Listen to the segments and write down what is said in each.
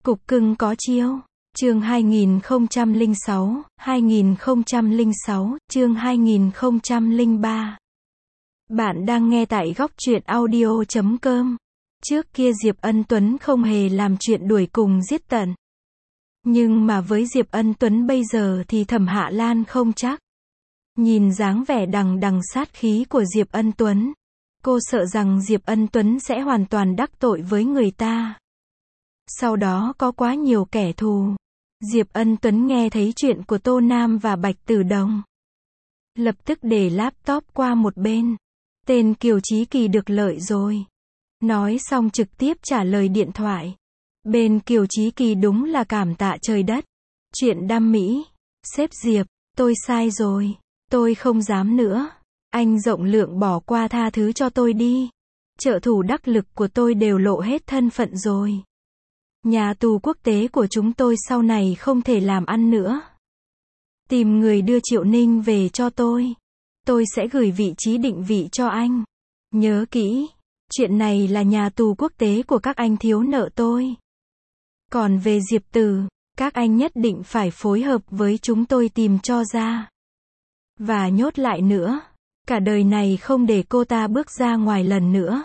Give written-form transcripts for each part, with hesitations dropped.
Cục cưng có chiêu. Chương 2006, 2006, chương 2003. Bạn đang nghe tại góc truyện audio.com. Trước kia Diệp Ân Tuấn không hề làm chuyện đuổi cùng giết tận. Nhưng mà với Diệp Ân Tuấn bây giờ thì Thẩm Hạ Lan không chắc. Nhìn dáng vẻ đằng đằng sát khí của Diệp Ân Tuấn, cô sợ rằng Diệp Ân Tuấn sẽ hoàn toàn đắc tội với người ta. Sau đó có quá nhiều kẻ thù. Diệp Ân Tuấn nghe thấy chuyện của Tô Nam và Bạch Tử Đồng, lập tức để laptop qua một bên. Tên Kiều Chí Kỳ được lợi rồi. Nói xong trực tiếp trả lời điện thoại. Bên Kiều Chí Kỳ đúng là cảm tạ trời đất. Chuyện đam mỹ. Sếp Diệp, tôi sai rồi. Tôi không dám nữa. Anh rộng lượng bỏ qua tha thứ cho tôi đi. Trợ thủ đắc lực của tôi đều lộ hết thân phận rồi. Nhà tù quốc tế của chúng tôi sau này không thể làm ăn nữa. Tìm người đưa Triệu Ninh về cho tôi. Tôi sẽ gửi vị trí định vị cho anh. Nhớ kỹ, chuyện này là nhà tù quốc tế của các anh thiếu nợ tôi. Còn về Diệp Tử, các anh nhất định phải phối hợp với chúng tôi tìm cho ra. Và nhốt lại nữa. Cả đời này không để cô ta bước ra ngoài lần nữa.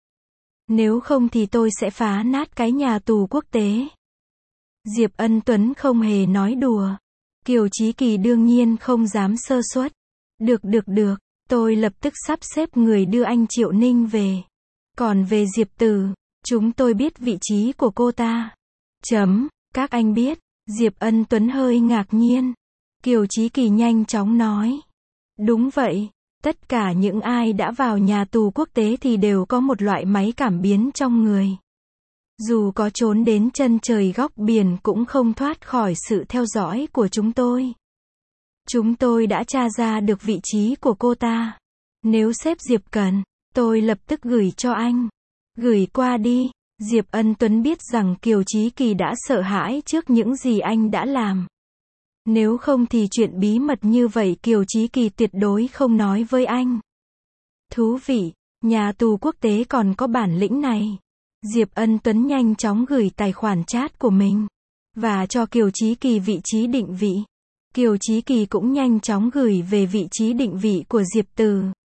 Nếu không thì tôi sẽ phá nát cái nhà tù quốc tế. Diệp Ân Tuấn không hề nói đùa. Kiều Chí Kỳ đương nhiên không dám sơ suất. Được, tôi lập tức sắp xếp người đưa anh Triệu Ninh về. Còn về Diệp Tử, chúng tôi biết vị trí của cô ta. Các anh biết. Diệp Ân Tuấn hơi ngạc nhiên. Kiều Chí Kỳ nhanh chóng nói. Đúng vậy. Tất cả những ai đã vào nhà tù quốc tế thì đều có một loại máy cảm biến trong người. Dù có trốn đến chân trời góc biển cũng không thoát khỏi sự theo dõi của chúng tôi. Chúng tôi đã tra ra được vị trí của cô ta. Nếu sếp Diệp cần, tôi lập tức gửi cho anh. Gửi qua đi. Diệp Ân Tuấn biết rằng Kiều Chí Kỳ đã sợ hãi trước những gì anh đã làm. Nếu không thì chuyện bí mật như vậy Kiều Chí Kỳ tuyệt đối không nói với anh. Thú vị, nhà tù quốc tế còn có bản lĩnh này. Diệp Ân Tuấn nhanh chóng gửi tài khoản chat của mình và cho Kiều Chí Kỳ vị trí định vị. Kiều Chí Kỳ cũng nhanh chóng gửi về vị trí định vị của Diệp Tử.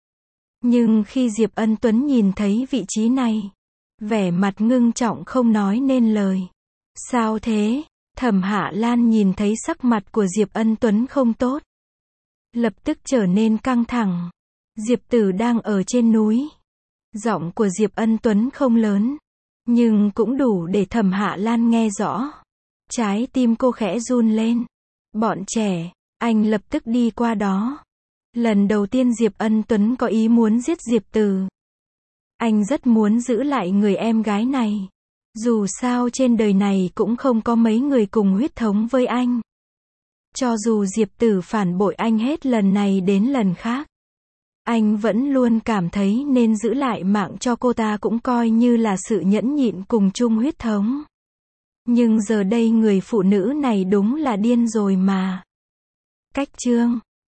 Nhưng khi Diệp Ân Tuấn nhìn thấy vị trí này, vẻ mặt ngưng trọng không nói nên lời. Sao thế? Thẩm Hạ Lan nhìn thấy sắc mặt của Diệp Ân Tuấn không tốt, lập tức trở nên căng thẳng. Diệp Tử đang ở trên núi. Giọng của Diệp Ân Tuấn không lớn, nhưng cũng đủ để Thẩm Hạ Lan nghe rõ. Trái tim cô khẽ run lên. Bọn trẻ, anh lập tức đi qua đó. Lần đầu tiên Diệp Ân Tuấn có ý muốn giết Diệp Tử. Anh rất muốn giữ lại người em gái này. Dù sao trên đời này cũng không có mấy người cùng huyết thống với anh. Cho dù Diệp Tử phản bội anh hết lần này đến lần khác, anh vẫn luôn cảm thấy nên giữ lại mạng cho cô ta cũng coi như là sự nhẫn nhịn cùng chung huyết thống. Nhưng giờ đây người phụ nữ này đúng là điên rồi mà. Cách chương